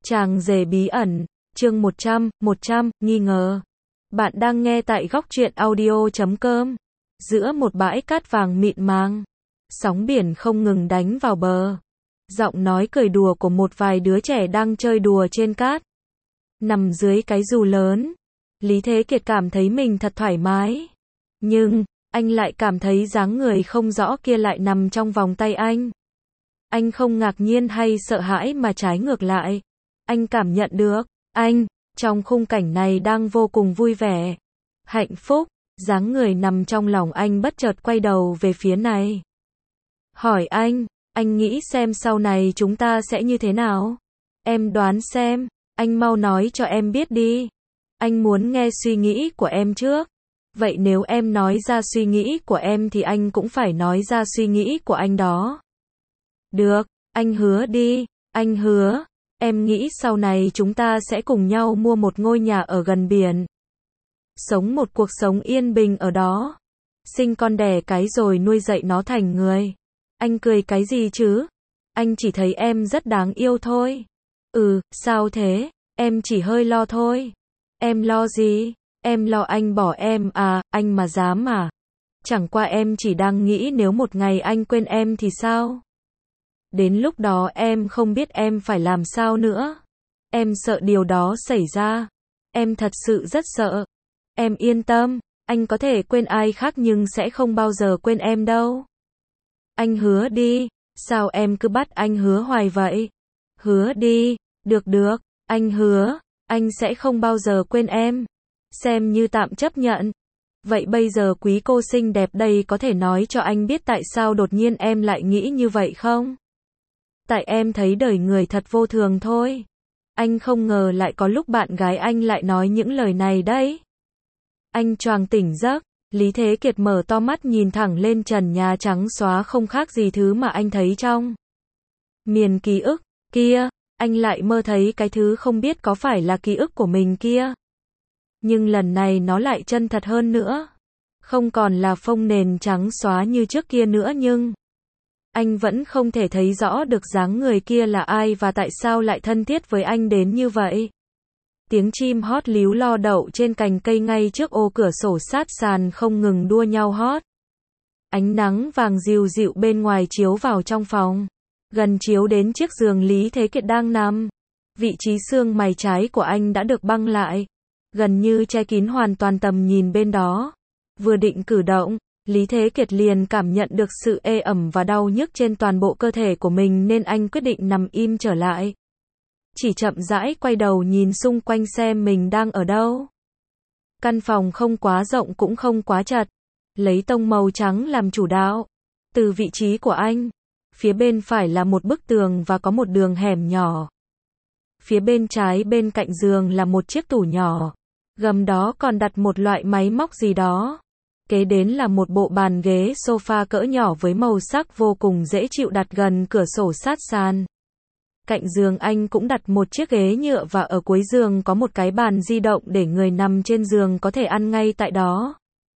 Chàng rể bí ẩn, chương 100, nghi ngờ. Bạn đang nghe tại góc truyện audio.com. Giữa một bãi cát vàng mịn màng, sóng biển không ngừng đánh vào bờ. Giọng nói cười đùa của một vài đứa trẻ đang chơi đùa trên cát. Nằm dưới cái dù lớn, Lý Thế Kiệt cảm thấy mình thật thoải mái. Nhưng, anh lại cảm thấy dáng người không rõ kia lại nằm trong vòng tay anh. Anh không ngạc nhiên hay sợ hãi mà trái ngược lại. Anh cảm nhận được, anh, trong khung cảnh này đang vô cùng vui vẻ, hạnh phúc. Dáng người nằm trong lòng anh bất chợt quay đầu về phía này. Hỏi anh nghĩ xem sau này chúng ta sẽ như thế nào? Em đoán xem, anh mau nói cho em biết đi. Anh muốn nghe suy nghĩ của em trước. Vậy nếu em nói ra suy nghĩ của em thì anh cũng phải nói ra suy nghĩ của anh đó. Được, anh hứa đi, anh hứa. Em nghĩ sau này chúng ta sẽ cùng nhau mua một ngôi nhà ở gần biển. Sống một cuộc sống yên bình ở đó. Sinh con đẻ cái rồi nuôi dạy nó thành người. Anh cười cái gì chứ? Anh chỉ thấy em rất đáng yêu thôi. Sao thế? Em chỉ hơi lo thôi. Em lo gì? Em lo anh bỏ em à, anh mà dám à? Chẳng qua em chỉ đang nghĩ nếu một ngày anh quên em thì sao? Đến lúc đó em không biết em phải làm sao nữa. Em sợ điều đó xảy ra. Em thật sự rất sợ. Em yên tâm, anh có thể quên ai khác nhưng sẽ không bao giờ quên em đâu. Anh hứa đi, sao em cứ bắt anh hứa hoài vậy? Hứa đi, được, anh hứa, anh sẽ không bao giờ quên em. Xem như tạm chấp nhận. Vậy bây giờ quý cô xinh đẹp đây có thể nói cho anh biết tại sao đột nhiên em lại nghĩ như vậy không? Tại em thấy đời người thật vô thường thôi. Anh không ngờ lại có lúc bạn gái anh lại nói những lời này đấy. Anh choàng tỉnh giấc, Lý Thế Kiệt mở to mắt nhìn thẳng lên trần nhà trắng xóa không khác gì thứ mà anh thấy trong miền ký ức kia. Anh lại mơ thấy cái thứ không biết có phải là ký ức của mình kia. Nhưng lần này nó lại chân thật hơn nữa. Không còn là phông nền trắng xóa như trước kia nữa nhưng anh vẫn không thể thấy rõ được dáng người kia là ai và tại sao lại thân thiết với anh đến như vậy. Tiếng chim hót líu lo đậu trên cành cây ngay trước ô cửa sổ sát sàn không ngừng đua nhau hót. Ánh nắng vàng dịu dịu bên ngoài chiếu vào trong phòng. Gần chiếu đến chiếc giường Lý Thế Kiệt đang nằm. Vị trí xương mày trái của anh đã được băng lại. Gần như che kín hoàn toàn tầm nhìn bên đó. Vừa định cử động, Lý Thế Kiệt liền cảm nhận được sự ê ẩm và đau nhức trên toàn bộ cơ thể của mình nên anh quyết định nằm im trở lại. Chỉ chậm rãi quay đầu nhìn xung quanh xem mình đang ở đâu. Căn phòng không quá rộng cũng không quá chật. Lấy tông màu trắng làm chủ đạo. Từ vị trí của anh, phía bên phải là một bức tường và có một đường hẻm nhỏ. Phía bên trái bên cạnh giường là một chiếc tủ nhỏ. Gầm đó còn đặt một loại máy móc gì đó. Kế đến là một bộ bàn ghế sofa cỡ nhỏ với màu sắc vô cùng dễ chịu đặt gần cửa sổ sát sàn. Cạnh giường anh cũng đặt một chiếc ghế nhựa và ở cuối giường có một cái bàn di động để người nằm trên giường có thể ăn ngay tại đó.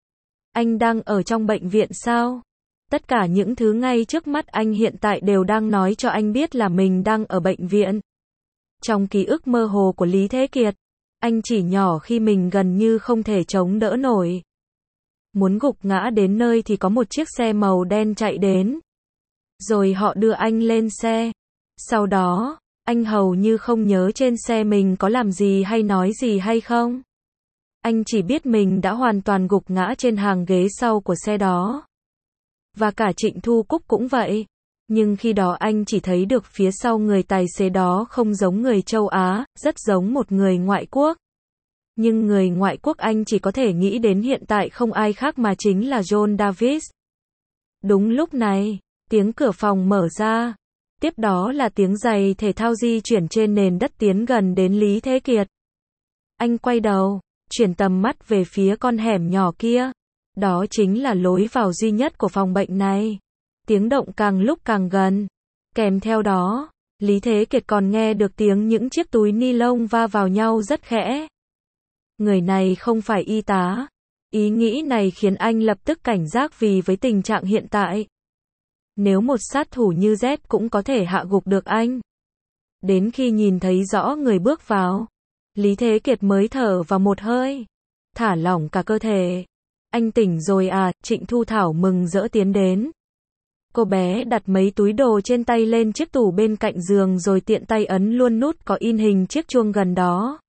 Anh đang ở trong bệnh viện sao? Tất cả những thứ ngay trước mắt anh hiện tại đều đang nói cho anh biết là mình đang ở bệnh viện. Trong ký ức mơ hồ của Lý Thế Kiệt, anh chỉ nhỏ khi mình gần như không thể chống đỡ nổi. Muốn gục ngã đến nơi thì có một chiếc xe màu đen chạy đến. Rồi họ đưa anh lên xe. Sau đó, anh hầu như không nhớ trên xe mình có làm gì hay nói gì hay không. Anh chỉ biết mình đã hoàn toàn gục ngã trên hàng ghế sau của xe đó. Và cả Trịnh Thu Cúc cũng vậy. Nhưng khi đó anh chỉ thấy được phía sau người tài xế đó không giống người châu Á, rất giống một người ngoại quốc. Nhưng người ngoại quốc anh chỉ có thể nghĩ đến hiện tại không ai khác mà chính là John Davis. Đúng lúc này, tiếng cửa phòng mở ra. Tiếp đó là tiếng giày thể thao di chuyển trên nền đất tiến gần đến Lý Thế Kiệt. Anh quay đầu, chuyển tầm mắt về phía con hẻm nhỏ kia. Đó chính là lối vào duy nhất của phòng bệnh này. Tiếng động càng lúc càng gần. Kèm theo đó, Lý Thế Kiệt còn nghe được tiếng những chiếc túi ni lông va vào nhau rất khẽ. Người này không phải y tá. Ý nghĩ này khiến anh lập tức cảnh giác vì với tình trạng hiện tại. Nếu một sát thủ như Z cũng có thể hạ gục được anh, Đến khi nhìn thấy rõ người bước vào, Lý Thế Kiệt mới thở vào một hơi, thả lỏng cả cơ thể. Anh tỉnh rồi à? Trịnh Thu Thảo mừng rỡ tiến đến. Cô bé đặt mấy túi đồ trên tay lên chiếc tủ bên cạnh giường rồi tiện tay ấn luôn nút có in hình chiếc chuông gần đó.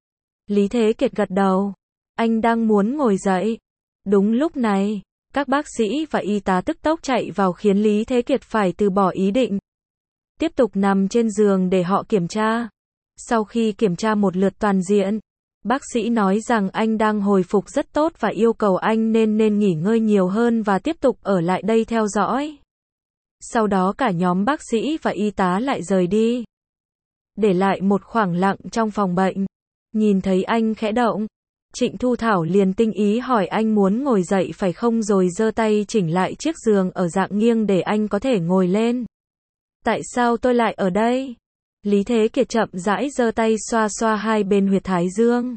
Lý Thế Kiệt gật đầu. Anh đang muốn ngồi dậy. Đúng lúc này, các bác sĩ và y tá tức tốc chạy vào khiến Lý Thế Kiệt phải từ bỏ ý định tiếp tục nằm trên giường để họ kiểm tra. Sau khi kiểm tra một lượt toàn diện, bác sĩ nói rằng anh đang hồi phục rất tốt và yêu cầu anh nên nghỉ ngơi nhiều hơn và tiếp tục ở lại đây theo dõi. Sau đó cả nhóm bác sĩ và y tá lại rời đi, để lại một khoảng lặng trong phòng bệnh. Nhìn thấy anh khẽ động, Trịnh Thu Thảo liền tinh ý hỏi anh muốn ngồi dậy phải không, rồi giơ tay chỉnh lại chiếc giường ở dạng nghiêng để anh có thể ngồi lên. Tại sao tôi lại ở đây? Lý Thế Kiệt chậm rãi giơ tay xoa xoa hai bên huyệt thái dương.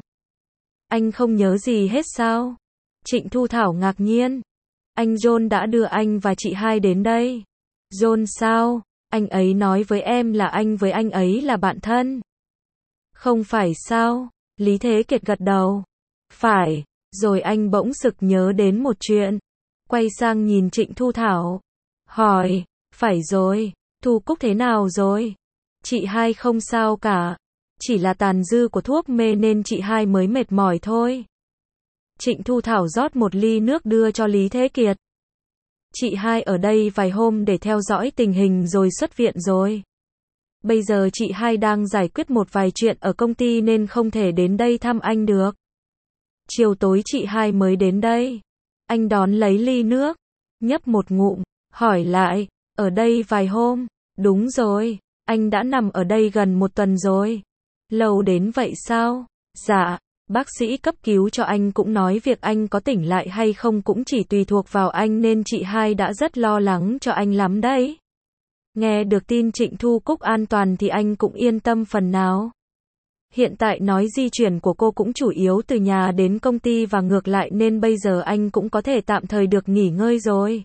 Anh không nhớ gì hết sao? Trịnh Thu Thảo ngạc nhiên. Anh John đã đưa anh và chị hai đến đây. John sao? Anh ấy nói với em là anh với anh ấy là bạn thân. Không phải sao? Lý Thế Kiệt gật đầu. Phải. Rồi anh bỗng sực nhớ đến một chuyện. Quay sang nhìn Trịnh Thu Thảo. Hỏi. Phải rồi. Thu Cúc thế nào rồi? Chị hai không sao cả. Chỉ là tàn dư của thuốc mê nên chị hai mới mệt mỏi thôi. Trịnh Thu Thảo rót một ly nước đưa cho Lý Thế Kiệt. Chị hai ở đây vài hôm để theo dõi tình hình rồi xuất viện rồi. Bây giờ chị hai đang giải quyết một vài chuyện ở công ty nên không thể đến đây thăm anh được. Chiều tối chị hai mới đến đây. Anh đón lấy ly nước, nhấp một ngụm, hỏi lại, ở đây vài hôm? Đúng rồi, anh đã nằm ở đây gần một tuần rồi. Lâu đến vậy sao? Dạ, bác sĩ cấp cứu cho anh cũng nói việc anh có tỉnh lại hay không cũng chỉ tùy thuộc vào anh nên chị hai đã rất lo lắng cho anh lắm đấy. Nghe được tin Trịnh Thu Cúc an toàn thì anh cũng yên tâm phần nào. Hiện tại nói di chuyển của cô cũng chủ yếu từ nhà đến công ty và ngược lại nên bây giờ anh cũng có thể tạm thời được nghỉ ngơi rồi.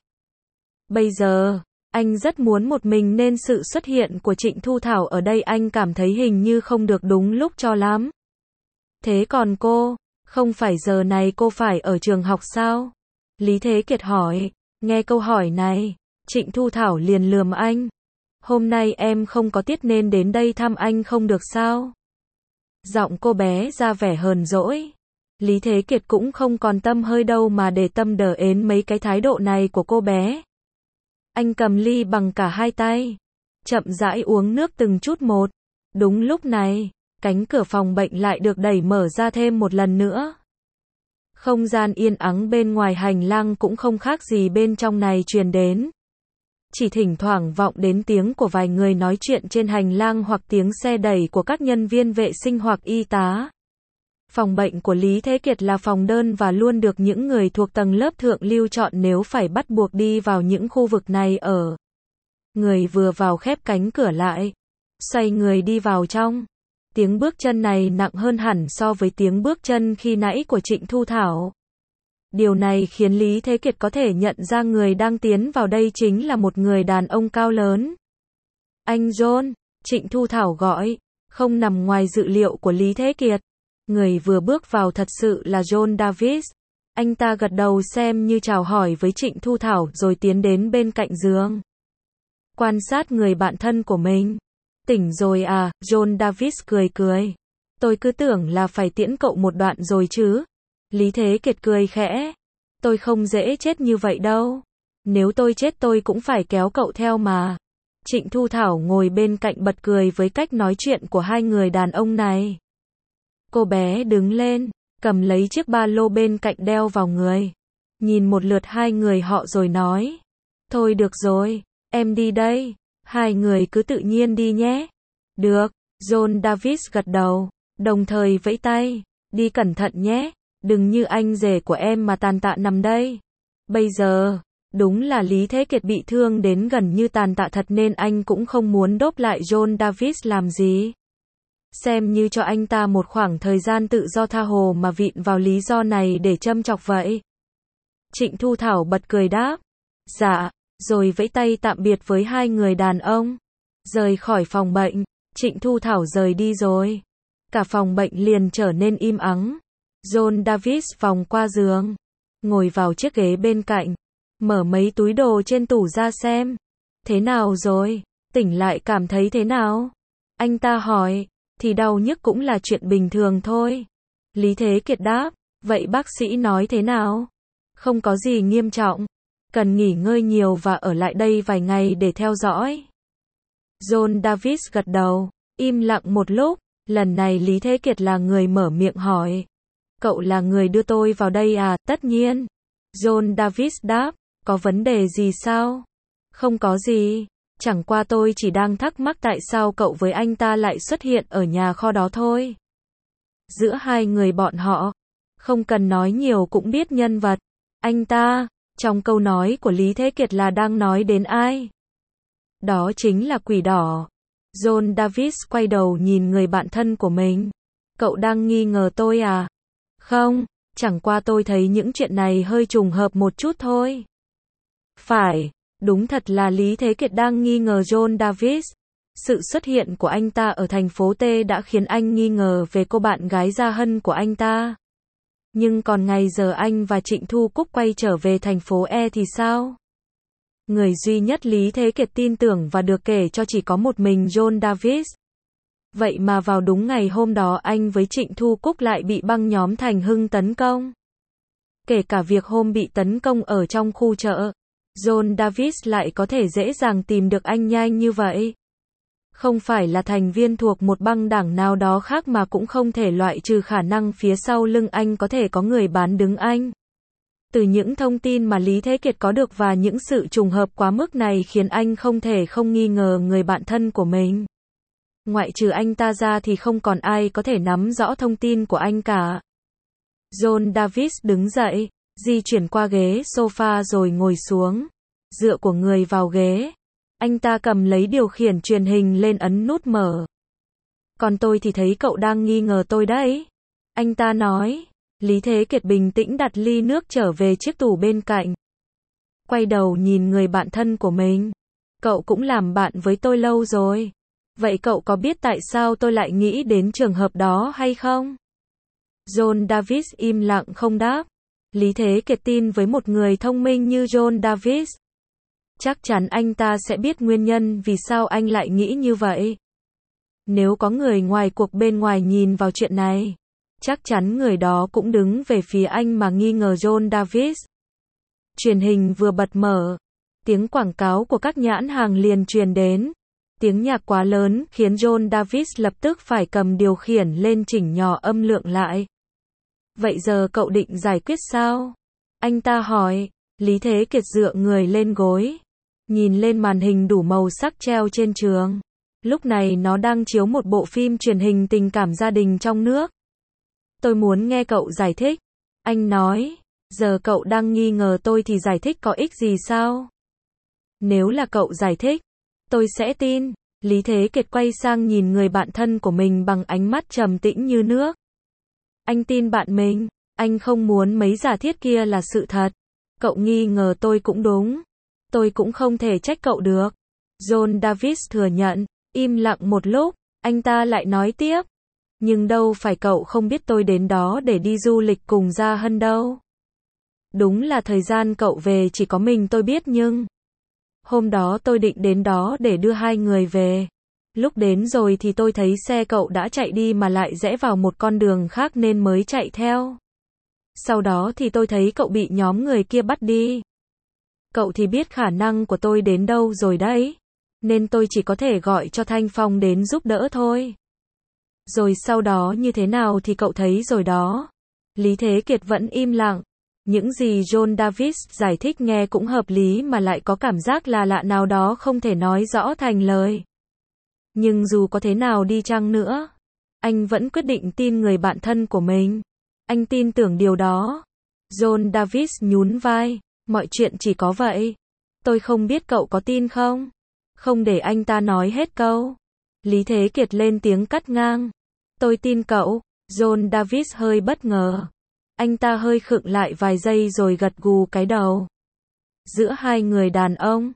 Bây giờ, anh rất muốn một mình nên sự xuất hiện của Trịnh Thu Thảo ở đây anh cảm thấy hình như không được đúng lúc cho lắm. Thế còn cô, không phải giờ này cô phải ở trường học sao? Lý Thế Kiệt hỏi. Nghe câu hỏi này, Trịnh Thu Thảo liền lườm anh. Hôm nay em không có tiết nên đến đây thăm anh không được sao? Giọng cô bé ra vẻ hờn dỗi. Lý Thế Kiệt cũng không còn tâm hơi đâu mà để tâm đờ ến mấy cái thái độ này của cô bé. Anh cầm ly bằng cả hai tay, chậm rãi uống nước từng chút một. Đúng lúc này, cánh cửa phòng bệnh lại được đẩy mở ra thêm một lần nữa. Không gian yên ắng bên ngoài hành lang cũng không khác gì bên trong này truyền đến. Chỉ thỉnh thoảng vọng đến tiếng của vài người nói chuyện trên hành lang hoặc tiếng xe đẩy của các nhân viên vệ sinh hoặc y tá. Phòng bệnh của Lý Thế Kiệt là phòng đơn và luôn được những người thuộc tầng lớp thượng lưu chọn nếu phải bắt buộc đi vào những khu vực này ở. Người vừa vào khép cánh cửa lại, xoay người đi vào trong. Tiếng bước chân này nặng hơn hẳn so với tiếng bước chân khi nãy của Trịnh Thu Thảo. Điều này khiến Lý Thế Kiệt có thể nhận ra người đang tiến vào đây chính là một người đàn ông cao lớn. Anh John, Trịnh Thu Thảo gọi, không nằm ngoài dự liệu của Lý Thế Kiệt. Người vừa bước vào thật sự là John Davis. Anh ta gật đầu xem như chào hỏi với Trịnh Thu Thảo rồi tiến đến bên cạnh giường. Quan sát người bạn thân của mình. Tỉnh rồi à? John Davis cười cười. Tôi cứ tưởng là phải tiễn cậu một đoạn rồi chứ. Lý Thế Kiệt cười khẽ. Tôi không dễ chết như vậy đâu. Nếu tôi chết tôi cũng phải kéo cậu theo mà. Trịnh Thu Thảo ngồi bên cạnh bật cười với cách nói chuyện của hai người đàn ông này. Cô bé đứng lên, cầm lấy chiếc ba lô bên cạnh đeo vào người. Nhìn một lượt hai người họ rồi nói. Thôi được rồi, em đi đây. Hai người cứ tự nhiên đi nhé. Được, John Davis gật đầu, đồng thời vẫy tay. Đi cẩn thận nhé, đừng như anh rể của em mà tàn tạ nằm đây. Bây giờ, đúng là Lý Thế Kiệt bị thương đến gần như tàn tạ thật nên anh cũng không muốn đốp lại John Davis làm gì. Xem như cho anh ta một khoảng thời gian tự do tha hồ mà vịn vào lý do này để châm chọc vậy. Trịnh Thu Thảo bật cười đáp. Dạ, rồi vẫy tay tạm biệt với hai người đàn ông. Rời khỏi phòng bệnh. Trịnh Thu Thảo rời đi rồi. Cả phòng bệnh liền trở nên im ắng. John Davis vòng qua giường, ngồi vào chiếc ghế bên cạnh, mở mấy túi đồ trên tủ ra xem. Thế nào rồi? Tỉnh lại cảm thấy thế nào? Anh ta hỏi. Thì đau nhức cũng là chuyện bình thường thôi. Lý Thế Kiệt đáp. Vậy bác sĩ nói thế nào? Không có gì nghiêm trọng. Cần nghỉ ngơi nhiều và ở lại đây vài ngày để theo dõi. John Davis gật đầu, im lặng một lúc. Lần này Lý Thế Kiệt là người mở miệng hỏi. Cậu là người đưa tôi vào đây à? Tất nhiên. John Davis đáp. Có vấn đề gì sao? Không có gì. Chẳng qua tôi chỉ đang thắc mắc tại sao cậu với anh ta lại xuất hiện ở nhà kho đó thôi. Giữa hai người bọn họ, không cần nói nhiều cũng biết nhân vật. Anh ta, trong câu nói của Lý Thế Kiệt là đang nói đến ai? Đó chính là Quỷ Đỏ. John Davis quay đầu nhìn người bạn thân của mình. Cậu đang nghi ngờ tôi à? Không, chẳng qua tôi thấy những chuyện này hơi trùng hợp một chút thôi. Phải, đúng thật là Lý Thế Kiệt đang nghi ngờ John Davis. Sự xuất hiện của anh ta ở thành phố T đã khiến anh nghi ngờ về cô bạn gái Gia Hân của anh ta. Nhưng còn ngày giờ anh và Trịnh Thu Cúc quay trở về thành phố E thì sao? Người duy nhất Lý Thế Kiệt tin tưởng và được kể cho chỉ có một mình John Davis. Vậy mà vào đúng ngày hôm đó anh với Trịnh Thu Cúc lại bị băng nhóm Thành Hưng tấn công. Kể cả việc hôm bị tấn công ở trong khu chợ, John Davis lại có thể dễ dàng tìm được anh nhanh như vậy. Không phải là thành viên thuộc một băng đảng nào đó khác mà cũng không thể loại trừ khả năng phía sau lưng anh có thể có người bán đứng anh. Từ những thông tin mà Lý Thế Kiệt có được và những sự trùng hợp quá mức này khiến anh không thể không nghi ngờ người bạn thân của mình. Ngoại trừ anh ta ra thì không còn ai có thể nắm rõ thông tin của anh cả. John Davis đứng dậy, di chuyển qua ghế sofa rồi ngồi xuống, dựa của người vào ghế. Anh ta cầm lấy điều khiển truyền hình lên ấn nút mở. Còn tôi thì thấy cậu đang nghi ngờ tôi đấy. Anh ta nói. Lý Thế Kiệt bình tĩnh đặt ly nước trở về chiếc tủ bên cạnh. Quay đầu nhìn người bạn thân của mình. Cậu cũng làm bạn với tôi lâu rồi. Vậy cậu có biết tại sao tôi lại nghĩ đến trường hợp đó hay không? John Davis im lặng không đáp. Lý Thế Kiệt tin với một người thông minh như John Davis. Chắc chắn anh ta sẽ biết nguyên nhân vì sao anh lại nghĩ như vậy. Nếu có người ngoài cuộc bên ngoài nhìn vào chuyện này, chắc chắn người đó cũng đứng về phía anh mà nghi ngờ John Davis. Truyền hình vừa bật mở, tiếng quảng cáo của các nhãn hàng liền truyền đến. Tiếng nhạc quá lớn khiến John Davis lập tức phải cầm điều khiển lên chỉnh nhỏ âm lượng lại. Vậy giờ cậu định giải quyết sao? Anh ta hỏi. Lý Thế Kiệt dựa người lên gối, nhìn lên màn hình đủ màu sắc treo trên trường. Lúc này nó đang chiếu một bộ phim truyền hình tình cảm gia đình trong nước. Tôi muốn nghe cậu giải thích. Anh nói. Giờ cậu đang nghi ngờ tôi thì giải thích có ích gì sao? Nếu là cậu giải thích, tôi sẽ tin. Lý Thế Kiệt quay sang nhìn người bạn thân của mình bằng ánh mắt trầm tĩnh như nước. Anh tin bạn mình. Anh không muốn mấy giả thiết kia là sự thật. Cậu nghi ngờ tôi cũng đúng. Tôi cũng không thể trách cậu được. John Davis thừa nhận. Im lặng một lúc, anh ta lại nói tiếp. Nhưng đâu phải cậu không biết tôi đến đó để đi du lịch cùng Gia Hân đâu. Đúng là thời gian cậu về chỉ có mình tôi biết nhưng hôm đó tôi định đến đó để đưa hai người về. Lúc đến rồi thì tôi thấy xe cậu đã chạy đi mà lại rẽ vào một con đường khác nên mới chạy theo. Sau đó thì tôi thấy cậu bị nhóm người kia bắt đi. Cậu thì biết khả năng của tôi đến đâu rồi đấy. Nên tôi chỉ có thể gọi cho Thanh Phong đến giúp đỡ thôi. Rồi sau đó như thế nào thì cậu thấy rồi đó. Lý Thế Kiệt vẫn im lặng. Những gì John Davis giải thích nghe cũng hợp lý mà lại có cảm giác là lạ nào đó không thể nói rõ thành lời. Nhưng dù có thế nào đi chăng nữa, anh vẫn quyết định tin người bạn thân của mình. Anh tin tưởng điều đó. John Davis nhún vai. Mọi chuyện chỉ có vậy. Tôi không biết cậu có tin không? Không để anh ta nói hết câu. Lý Thế Kiệt lên tiếng cắt ngang. Tôi tin cậu. John Davis hơi bất ngờ. Anh ta hơi khựng lại vài giây rồi gật gù cái đầu. Giữa hai người đàn ông,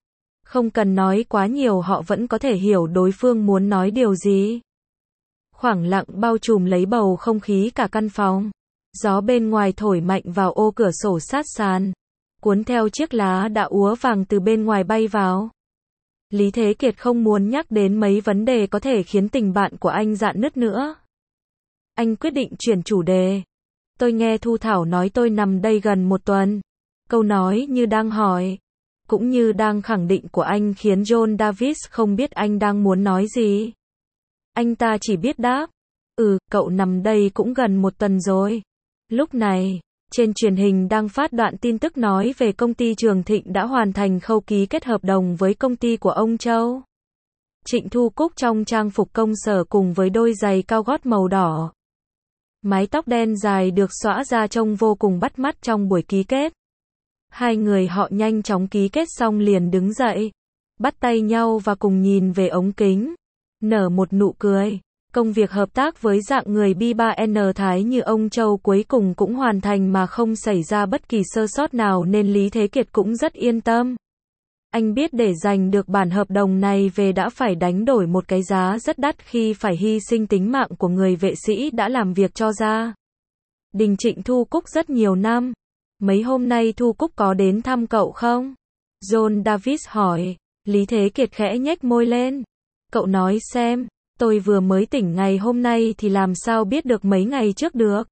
Không cần nói quá nhiều họ vẫn có thể hiểu đối phương muốn nói điều gì. Khoảng lặng bao trùm lấy bầu không khí cả căn phòng. Gió bên ngoài thổi mạnh vào ô cửa sổ sát sàn, cuốn theo chiếc lá đã úa vàng từ bên ngoài bay vào. Lý Thế Kiệt không muốn nhắc đến mấy vấn đề có thể khiến tình bạn của anh rạn nứt nữa. Anh quyết định chuyển chủ đề. Tôi nghe Thu Thảo nói tôi nằm đây gần một tuần. Câu nói như đang hỏi, cũng như đang khẳng định của anh khiến John Davis không biết anh đang muốn nói gì. Anh ta chỉ biết đáp, cậu nằm đây cũng gần một tuần rồi. Lúc này, trên truyền hình đang phát đoạn tin tức nói về công ty Trường Thịnh đã hoàn thành khâu ký kết hợp đồng với công ty của ông Châu. Trịnh Thu Cúc trong trang phục công sở cùng với đôi giày cao gót màu đỏ. Mái tóc đen dài được xõa ra trông vô cùng bắt mắt trong buổi ký kết. Hai người họ nhanh chóng ký kết xong liền đứng dậy, bắt tay nhau và cùng nhìn về ống kính, nở một nụ cười. Công việc hợp tác với dạng người B3N Thái như ông Châu cuối cùng cũng hoàn thành mà không xảy ra bất kỳ sơ sót nào nên Lý Thế Kiệt cũng rất yên tâm. Anh biết để giành được bản hợp đồng này về đã phải đánh đổi một cái giá rất đắt khi phải hy sinh tính mạng của người vệ sĩ đã làm việc cho gia đình Trịnh Thu Cúc rất nhiều năm. Mấy hôm nay Thu Cúc có đến thăm cậu không? John Davis hỏi. Lý Thế Kiệt khẽ nhếch môi lên. Cậu nói xem, tôi vừa mới tỉnh ngày hôm nay thì làm sao biết được mấy ngày trước được?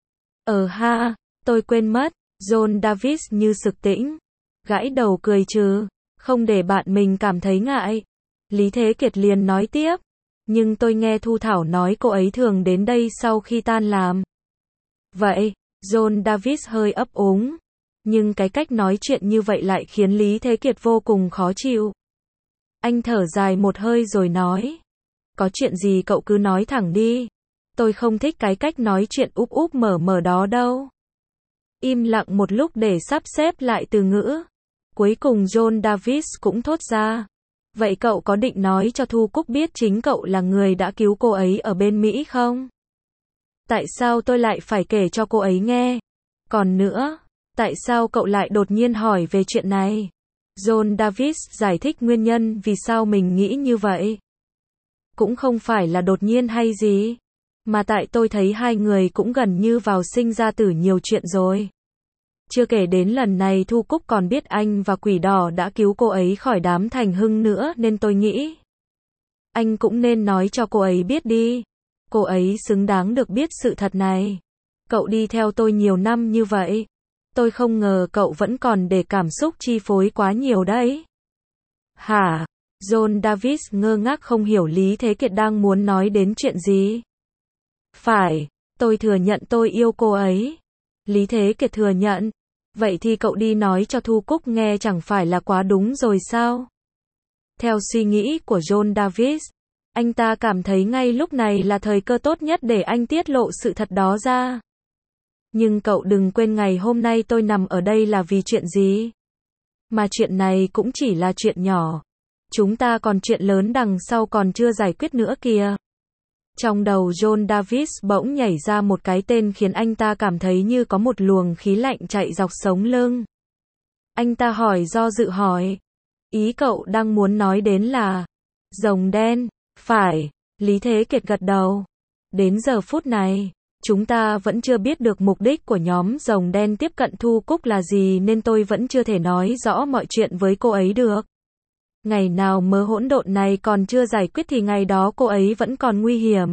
Tôi quên mất. John Davis như sực tỉnh, gãi đầu cười trừ, không để bạn mình cảm thấy ngại. Lý Thế Kiệt liền nói tiếp. Nhưng tôi nghe Thu Thảo nói cô ấy thường đến đây sau khi tan làm. Vậy, John Davis hơi ấp úng. Nhưng cái cách nói chuyện như vậy lại khiến Lý Thế Kiệt vô cùng khó chịu. Anh thở dài một hơi rồi nói. Có chuyện gì cậu cứ nói thẳng đi. Tôi không thích cái cách nói chuyện úp úp mở mở đó đâu. Im lặng một lúc để sắp xếp lại từ ngữ. Cuối cùng John Davis cũng thốt ra. Vậy cậu có định nói cho Thu Cúc biết chính cậu là người đã cứu cô ấy ở bên Mỹ không? Tại sao tôi lại phải kể cho cô ấy nghe? Còn nữa, tại sao cậu lại đột nhiên hỏi về chuyện này? John Davis giải thích nguyên nhân vì sao mình nghĩ như vậy. Cũng không phải là đột nhiên hay gì, mà tại tôi thấy hai người cũng gần như vào sinh ra tử nhiều chuyện rồi. Chưa kể đến lần này Thu Cúc còn biết anh và Quỷ Đỏ đã cứu cô ấy khỏi đám Thành Hưng nữa nên tôi nghĩ anh cũng nên nói cho cô ấy biết đi. Cô ấy xứng đáng được biết sự thật này. Cậu đi theo tôi nhiều năm như vậy. Tôi không ngờ cậu vẫn còn để cảm xúc chi phối quá nhiều đấy. Hả? John Davis ngơ ngác không hiểu Lý Thế Kiệt đang muốn nói đến chuyện gì. Phải, tôi thừa nhận tôi yêu cô ấy. Lý Thế Kiệt thừa nhận. Vậy thì cậu đi nói cho Thu Cúc nghe chẳng phải là quá đúng rồi sao? Theo suy nghĩ của John Davis, anh ta cảm thấy ngay lúc này là thời cơ tốt nhất để anh tiết lộ sự thật đó ra. Nhưng cậu đừng quên ngày hôm nay tôi nằm ở đây là vì chuyện gì? Mà chuyện này cũng chỉ là chuyện nhỏ. Chúng ta còn chuyện lớn đằng sau còn chưa giải quyết nữa kìa. Trong đầu John Davis bỗng nhảy ra một cái tên khiến anh ta cảm thấy như có một luồng khí lạnh chạy dọc sống lưng. Anh ta do dự hỏi. Ý cậu đang muốn nói đến là rồng đen, phải? Lý Thế Kiệt gật đầu. Đến giờ phút này, chúng ta vẫn chưa biết được mục đích của nhóm rồng đen tiếp cận Thu Cúc là gì nên tôi vẫn chưa thể nói rõ mọi chuyện với cô ấy được. Ngày nào mớ hỗn độn này còn chưa giải quyết thì ngày đó cô ấy vẫn còn nguy hiểm.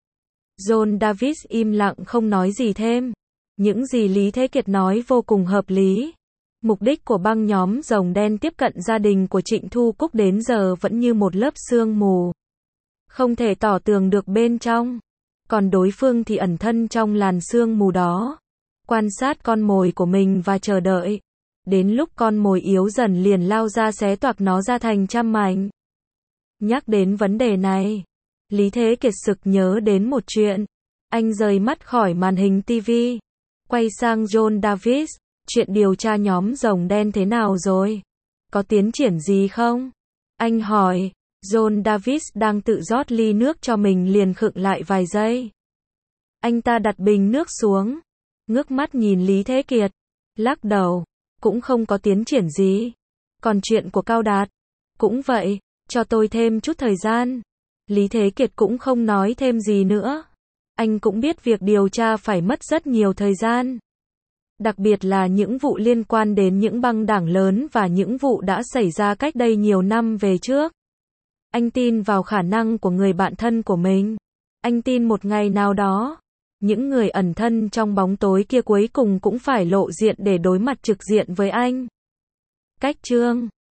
John Davis im lặng không nói gì thêm. Những gì Lý Thế Kiệt nói vô cùng hợp lý. Mục đích của băng nhóm rồng đen tiếp cận gia đình của Trịnh Thu Cúc đến giờ vẫn như một lớp sương mù. Không thể tỏ tường được bên trong. Còn đối phương thì ẩn thân trong làn sương mù đó. Quan sát con mồi của mình và chờ đợi. Đến lúc con mồi yếu dần liền lao ra xé toạc nó ra thành trăm mảnh. Nhắc đến vấn đề này, Lý Thế Kiệt sực nhớ đến một chuyện. Anh rời mắt khỏi màn hình TV, quay sang John Davis. Chuyện điều tra nhóm rồng đen thế nào rồi? Có tiến triển gì không? Anh hỏi. John Davis đang tự rót ly nước cho mình liền khựng lại vài giây. Anh ta đặt bình nước xuống, ngước mắt nhìn Lý Thế Kiệt, lắc đầu. Cũng không có tiến triển gì. Còn chuyện của Cao Đạt, Cũng vậy, cho tôi thêm chút thời gian. Lý Thế Kiệt cũng không nói thêm gì nữa. Anh cũng biết việc điều tra phải mất rất nhiều thời gian. Đặc biệt là những vụ liên quan đến những băng đảng lớn và những vụ đã xảy ra cách đây nhiều năm về trước. Anh tin vào khả năng của người bạn thân của mình. Anh tin một ngày nào đó, những người ẩn thân trong bóng tối kia cuối cùng cũng phải lộ diện để đối mặt trực diện với anh. Cách chương